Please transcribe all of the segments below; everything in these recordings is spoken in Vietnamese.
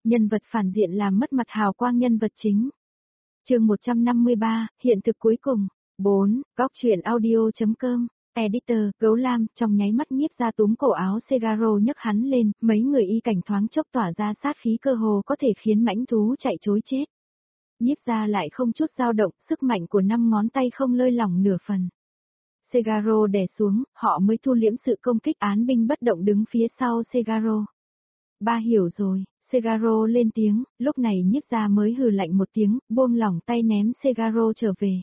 nhân vật phản diện làm mất mặt hào quang nhân vật chính. Chương 153, hiện thực cuối cùng. 4. Góc truyện audio.com. Editor, Gấu Lam, trong nháy mắt Nhiếp Gia túm cổ áo Segaro nhấc hắn lên, mấy người y cảnh thoáng chốc tỏa ra sát khí cơ hồ có thể khiến mãnh thú chạy trối chết. Nhiếp Gia lại không chút dao động, sức mạnh của 5 ngón tay không lơi lỏng nửa phần. Segaro đè xuống, họ mới thu liễm sự công kích, án binh bất động đứng phía sau Segaro. Ba hiểu rồi, Segaro lên tiếng, lúc này Nhiếp Gia mới hừ lạnh một tiếng, buông lỏng tay ném Segaro trở về.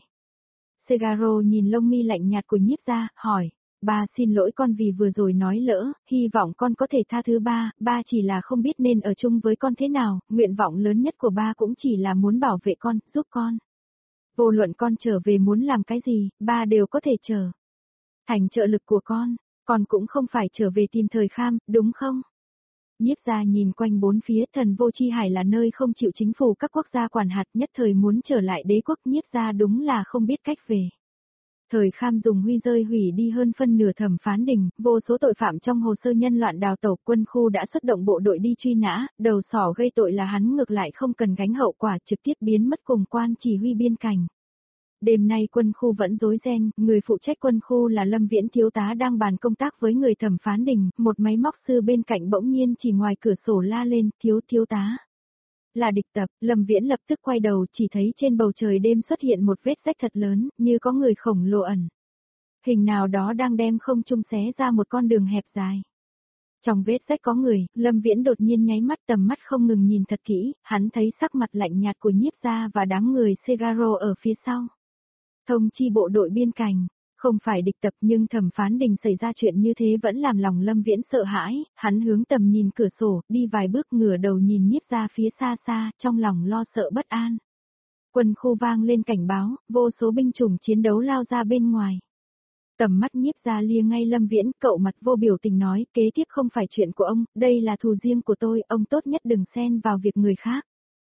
Segaro nhìn lông mi lạnh nhạt của Nhiếp Gia, hỏi, ba xin lỗi con vì vừa rồi nói lỡ, hy vọng con có thể tha thứ ba chỉ là không biết nên ở chung với con thế nào, nguyện vọng lớn nhất của ba cũng chỉ là muốn bảo vệ con, giúp con. Vô luận con trở về muốn làm cái gì, ba đều có thể chờ. Thành trợ lực của con cũng không phải trở về tìm Thời Kham, đúng không? Nhiếp Gia nhìn quanh bốn phía, Thần Vô Chi Hải là nơi không chịu chính phủ các quốc gia quản hạt, nhất thời muốn trở lại đế quốc. Nhiếp Gia đúng là không biết cách về. Thời Kham dùng huy rơi hủy đi hơn phân nửa Thẩm Phán Đình, vô số tội phạm trong hồ sơ nhân loạn đào tẩu, quân khu đã xuất động bộ đội đi truy nã, đầu sỏ gây tội là hắn ngược lại không cần gánh hậu quả, trực tiếp biến mất cùng quan chỉ huy biên cảnh. Đêm nay quân khu vẫn rối ren, người phụ trách quân khu là Lâm Viễn thiếu tá đang bàn công tác với người Thẩm Phán Đình, một máy móc sư bên cạnh bỗng nhiên chỉ ngoài cửa sổ la lên, thiếu tá. Là địch tập, Lâm Viễn lập tức quay đầu, chỉ thấy trên bầu trời đêm xuất hiện một vết rách thật lớn, như có người khổng lồ ẩn. Hình nào đó đang đem không trung xé ra một con đường hẹp dài. Trong vết rách có người, Lâm Viễn đột nhiên nháy mắt, tầm mắt không ngừng nhìn thật kỹ, hắn thấy sắc mặt lạnh nhạt của Nhiếp Gia và đám người Segaro ở phía sau. Thông chi bộ đội biên cảnh, không phải địch tập nhưng Thẩm Phán Đình xảy ra chuyện như thế vẫn làm lòng Lâm Viễn sợ hãi, hắn hướng tầm nhìn cửa sổ, đi vài bước ngửa đầu nhìn Nhiếp Gia phía xa xa, trong lòng lo sợ bất an. Quân khu vang lên cảnh báo, vô số binh chủng chiến đấu lao ra bên ngoài. Tầm mắt Nhiếp Gia lia ngay Lâm Viễn, cậu mặt vô biểu tình nói, kế tiếp không phải chuyện của ông, đây là thù riêng của tôi, ông tốt nhất đừng xen vào việc người khác.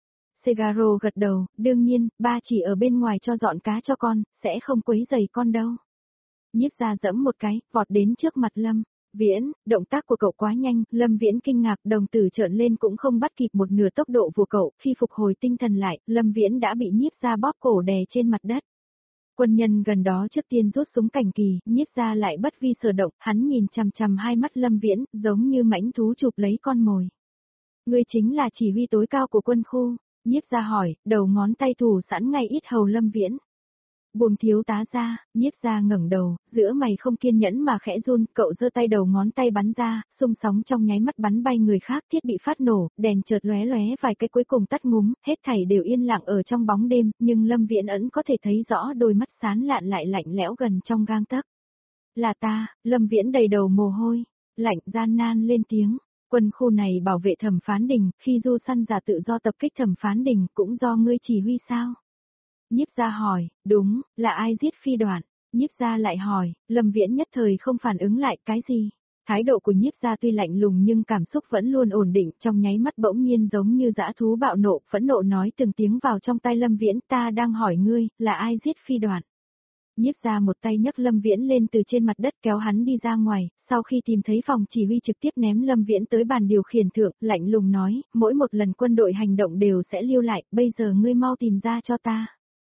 Segaro gật đầu, đương nhiên, ba chỉ ở bên ngoài cho dọn cá cho con, sẽ không quấy rầy con đâu. Nhiếp Gia giẫm một cái, vọt đến trước mặt Lâm Viễn, động tác của cậu quá nhanh, Lâm Viễn kinh ngạc, đồng tử trợn lên cũng không bắt kịp một nửa tốc độ của cậu, khi phục hồi tinh thần lại, Lâm Viễn đã bị Nhiếp Gia bóp cổ đè trên mặt đất. Quân nhân gần đó trước tiên rút súng cảnh kỳ, Nhiếp Gia lại bất vi sở động, hắn nhìn chằm chằm hai mắt Lâm Viễn, giống như mãnh thú chụp lấy con mồi. Ngươi chính là chỉ huy tối cao của quân khu. Nhiếp Gia hỏi, đầu ngón tay thủ sẵn ngay ít hầu Lâm Viễn. Buông thiếu tá ra, Nhiếp Gia ngẩng đầu, giữa mày không kiên nhẫn mà khẽ run, cậu giơ tay đầu ngón tay bắn ra, xung sóng trong nháy mắt bắn bay người khác, thiết bị phát nổ, đèn chợt lóe lóe vài cái cuối cùng tắt ngúm, hết thảy đều yên lặng ở trong bóng đêm, nhưng Lâm Viễn ẩn có thể thấy rõ đôi mắt xán lạn lại lạnh lẽo gần trong gang tấc. Là ta, Lâm Viễn đầy đầu mồ hôi, lạnh gian nan lên tiếng. Quân khu này bảo vệ Thẩm Phán Đình, khi du săn giả tự do tập kích Thẩm Phán Đình cũng do ngươi chỉ huy sao? Nhiếp Gia hỏi, đúng, là ai giết Phi Đoạn? Nhiếp Gia lại hỏi, Lâm Viễn nhất thời không phản ứng lại, cái gì? Thái độ của Nhiếp Gia tuy lạnh lùng nhưng cảm xúc vẫn luôn ổn định, trong nháy mắt bỗng nhiên giống như dã thú bạo nộ, phẫn nộ nói từng tiếng vào trong tai Lâm Viễn, ta đang hỏi ngươi, là ai giết Phi Đoạn? Nhiếp Gia một tay nhấc Lâm Viễn lên từ trên mặt đất kéo hắn đi ra ngoài, sau khi tìm thấy phòng chỉ huy trực tiếp ném Lâm Viễn tới bàn điều khiển thượng, lạnh lùng nói, mỗi một lần quân đội hành động đều sẽ lưu lại, bây giờ ngươi mau tìm ra cho ta.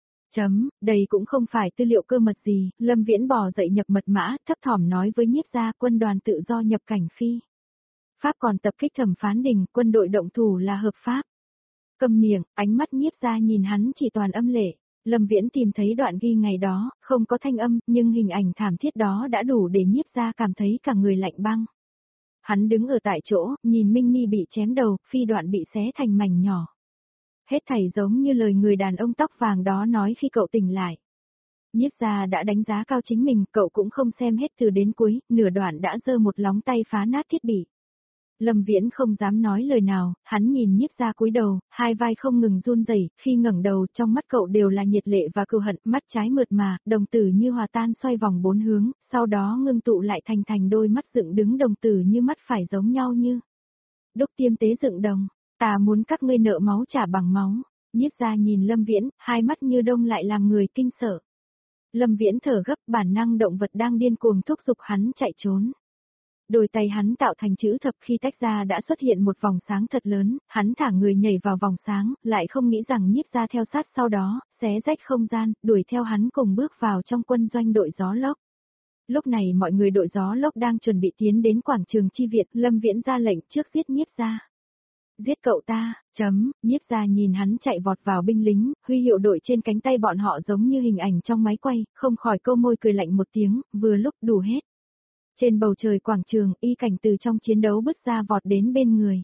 Đây cũng không phải tư liệu cơ mật gì, Lâm Viễn bò dậy nhập mật mã, thấp thỏm nói với Nhiếp Gia, quân đoàn tự do nhập cảnh Phi Pháp còn tập kích Thẩm Phán Đình, quân đội động thủ là hợp pháp. Câm miệng, ánh mắt Nhiếp Gia nhìn hắn chỉ toàn âm lệ. Lâm Viễn tìm thấy đoạn ghi ngày đó, không có thanh âm, nhưng hình ảnh thảm thiết đó đã đủ để Nhiếp Gia cảm thấy cả người lạnh băng. Hắn đứng ở tại chỗ, nhìn Minh Ni bị chém đầu, Phi Đoạn bị xé thành mảnh nhỏ. Hết thảy giống như lời người đàn ông tóc vàng đó nói khi cậu tỉnh lại. Nhiếp Gia đã đánh giá cao chính mình, cậu cũng không xem hết từ đến cuối, nửa đoạn đã giơ một lóng tay phá nát thiết bị. Lâm Viễn không dám nói lời nào, hắn nhìn Nhiếp Gia cúi đầu, hai vai không ngừng run rẩy, khi ngẩng đầu trong mắt cậu đều là nhiệt lệ và cừu hận, mắt trái mượt mà, đồng tử như hòa tan xoay vòng bốn hướng, sau đó ngưng tụ lại thành đôi mắt dựng đứng đồng tử như mắt phải giống nhau như đúc tiêm tế dựng đồng, ta muốn các ngươi nợ máu trả bằng máu. Nhiếp Gia nhìn Lâm Viễn, hai mắt như đông lại làm người kinh sợ. Lâm Viễn thở gấp, bản năng động vật đang điên cuồng thúc giục hắn chạy trốn. Đôi tay hắn tạo thành chữ thập khi tách ra đã xuất hiện một vòng sáng thật lớn, hắn thả người nhảy vào vòng sáng, lại không nghĩ rằng Nhiếp Gia theo sát sau đó, xé rách không gian, đuổi theo hắn cùng bước vào trong quân doanh đội gió lốc. Lúc này mọi người đội gió lốc đang chuẩn bị tiến đến quảng trường chi viện, Lâm Viễn ra lệnh trước giết Nhiếp Gia. Giết cậu ta, Nhiếp Gia nhìn hắn chạy vọt vào binh lính, huy hiệu đội trên cánh tay bọn họ giống như hình ảnh trong máy quay, không khỏi câu môi cười lạnh một tiếng, vừa lúc đủ hết. Trên bầu trời quảng trường, Y Cảnh từ trong chiến đấu bứt ra vọt đến bên người.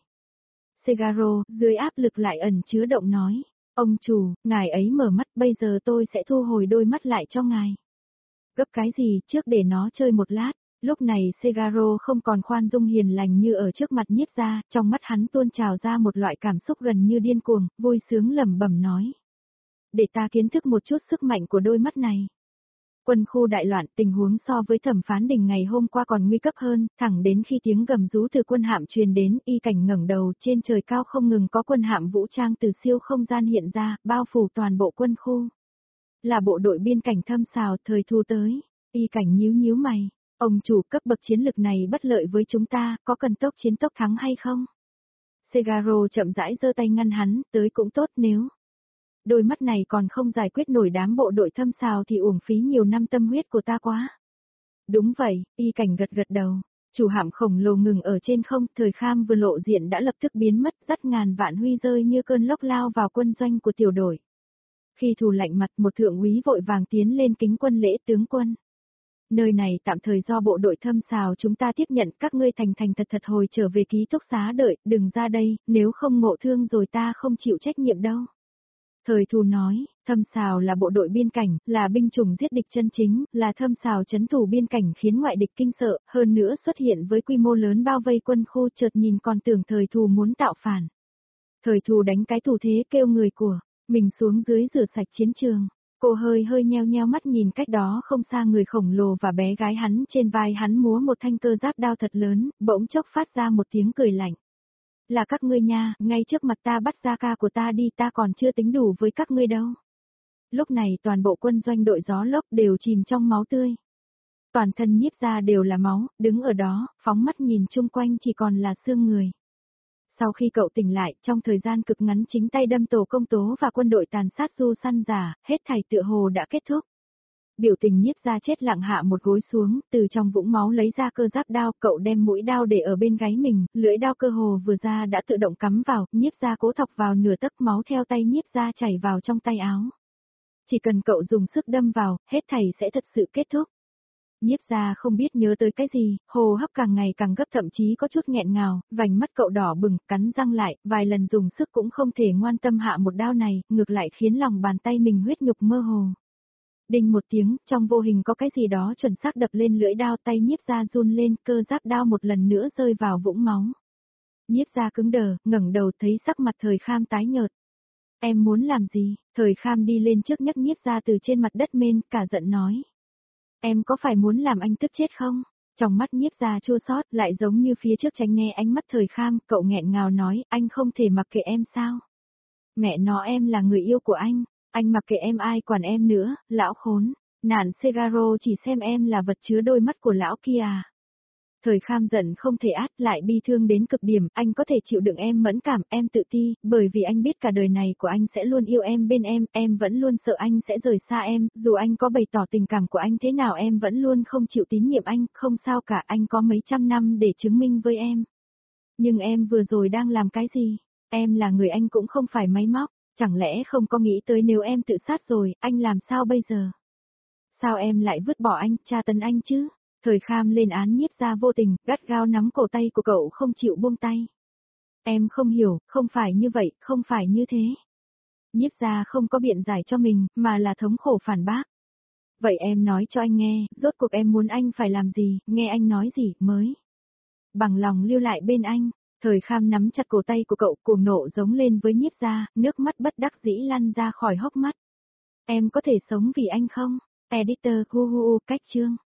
Segaro, dưới áp lực lại ẩn chứa động nói, ông chủ, ngài ấy mở mắt, bây giờ tôi sẽ thu hồi đôi mắt lại cho ngài. Gấp cái gì, trước để nó chơi một lát. Lúc này Segaro không còn khoan dung hiền lành như ở trước mặt Nhiếp Gia, trong mắt hắn tuôn trào ra một loại cảm xúc gần như điên cuồng, vui sướng lẩm bẩm nói. Để ta kiến thức một chút sức mạnh của đôi mắt này. Quân khu đại loạn, tình huống so với thẩm phán đình ngày hôm qua còn nguy cấp hơn, thẳng đến khi tiếng gầm rú từ quân hạm truyền đến, Y Cảnh ngẩng đầu, trên trời cao không ngừng có quân hạm vũ trang từ siêu không gian hiện ra, bao phủ toàn bộ quân khu. Là bộ đội biên cảnh Thâm Sào thời thu tới. Y Cảnh nhíu nhíu mày, ông chủ, cấp bậc chiến lực này bất lợi với chúng ta, có cần tốc chiến tốc thắng hay không? Segaro chậm rãi giơ tay ngăn hắn, tới cũng tốt nếu đôi mắt này còn không giải quyết nổi đám bộ đội Thâm Sào thì uổng phí nhiều năm tâm huyết của ta quá. Đúng vậy, Y Cảnh gật gật đầu. Chủ hạm khổng lồ ngừng ở trên không, Thời Kham vừa lộ diện đã lập tức biến mất, dắt ngàn vạn huy rơi như cơn lốc lao vào quân doanh của tiểu đội. Khi thù lạnh mặt, một thượng úy vội vàng tiến lên kính quân lễ tướng quân. Nơi này tạm thời do bộ đội Thâm Sào chúng ta tiếp nhận, các ngươi thành thành thật thật hồi trở về ký túc xá đợi, đừng ra đây, nếu không ngộ thương rồi ta không chịu trách nhiệm đâu. Thời Thù nói, Thâm Sào là bộ đội biên cảnh, là binh chủng giết địch chân chính, là Thâm Sào trấn thủ biên cảnh khiến ngoại địch kinh sợ, hơn nữa xuất hiện với quy mô lớn bao vây quân khu, chợt nhìn còn tưởng Thời Thù muốn tạo phản. Thời Thù đánh cái thủ thế kêu người của mình xuống dưới rửa sạch chiến trường. Cô hơi nheo nheo mắt nhìn cách đó không xa người khổng lồ và bé gái hắn, trên vai hắn múa một thanh cơ giáp đao thật lớn, bỗng chốc phát ra một tiếng cười lạnh. Là các ngươi nha, ngay trước mặt ta bắt ra ca của ta đi, ta còn chưa tính đủ với các ngươi đâu. Lúc này toàn bộ quân doanh đội gió lốc đều chìm trong máu tươi. Toàn thân Nhiếp Gia đều là máu, đứng ở đó, phóng mắt nhìn chung quanh chỉ còn là xương người. Sau khi cậu tỉnh lại, trong thời gian cực ngắn chính tay đâm tổ công tố và quân đội tàn sát du săn giả, hết thảy tựa hồ đã kết thúc. Biểu tình Nhiếp Gia chết lặng hạ một gối xuống, từ trong vũng máu lấy ra cơ giáp đao, cậu đem mũi đao để ở bên gáy mình, lưỡi đao cơ hồ vừa ra đã tự động cắm vào, Nhiếp Gia cố thọc vào nửa tấc máu theo tay Nhiếp Gia chảy vào trong tay áo. Chỉ cần cậu dùng sức đâm vào, hết thảy sẽ thật sự kết thúc. Nhiếp Gia không biết nhớ tới cái gì, hô hấp càng ngày càng gấp, thậm chí có chút nghẹn ngào, vành mắt cậu đỏ bừng, cắn răng lại, vài lần dùng sức cũng không thể ngoan tâm hạ một đao này, ngược lại khiến lòng bàn tay mình huyết nhục mơ hồ. Đinh một tiếng, trong vô hình có cái gì đó chuẩn xác đập lên lưỡi đao, tay Nhiếp Gia run lên, cơ giáp đao một lần nữa rơi vào vũng máu. Nhiếp Gia cứng đờ, ngẩng đầu thấy sắc mặt Thời Kham tái nhợt. Em muốn làm gì? Thời Kham đi lên trước nhấc Nhiếp Gia từ trên mặt đất lên, cả giận nói. Em có phải muốn làm anh tức chết không? Trong mắt Nhiếp Gia chua xót, lại giống như phía trước tránh né ánh mắt Thời Kham, cậu nghẹn ngào nói, anh không thể mặc kệ em sao? Mẹ nó, em là người yêu của anh mặc kệ em ai quản em nữa, lão khốn. Nạn Segaro chỉ xem em là vật chứa đôi mắt của lão kia à. Thời Kham giận không thể át, lại bi thương đến cực điểm, anh có thể chịu đựng em mẫn cảm, em tự ti, bởi vì anh biết cả đời này của anh sẽ luôn yêu em bên em vẫn luôn sợ anh sẽ rời xa em, dù anh có bày tỏ tình cảm của anh thế nào em vẫn luôn không chịu tín nhiệm anh, không sao cả, anh có mấy trăm năm để chứng minh với em. Nhưng em vừa rồi đang làm cái gì? Em là người, anh cũng không phải máy móc, chẳng lẽ không có nghĩ tới nếu em tự sát rồi, anh làm sao bây giờ? Sao em lại vứt bỏ anh, tra tấn anh chứ? Thời Kham lên án Nhiếp Gia vô tình, gắt gao nắm cổ tay của cậu không chịu buông tay. Em không hiểu, không phải như vậy, không phải như thế. Nhiếp Gia không có biện giải cho mình, mà là thống khổ phản bác. Vậy em nói cho anh nghe, rốt cuộc em muốn anh phải làm gì, nghe anh nói gì, mới bằng lòng lưu lại bên anh. Thời Kham nắm chặt cổ tay của cậu, cuồng nộ giống lên với Nhiếp Gia, nước mắt bất đắc dĩ lăn ra khỏi hốc mắt. Em có thể sống vì anh không? Editor, cách chương.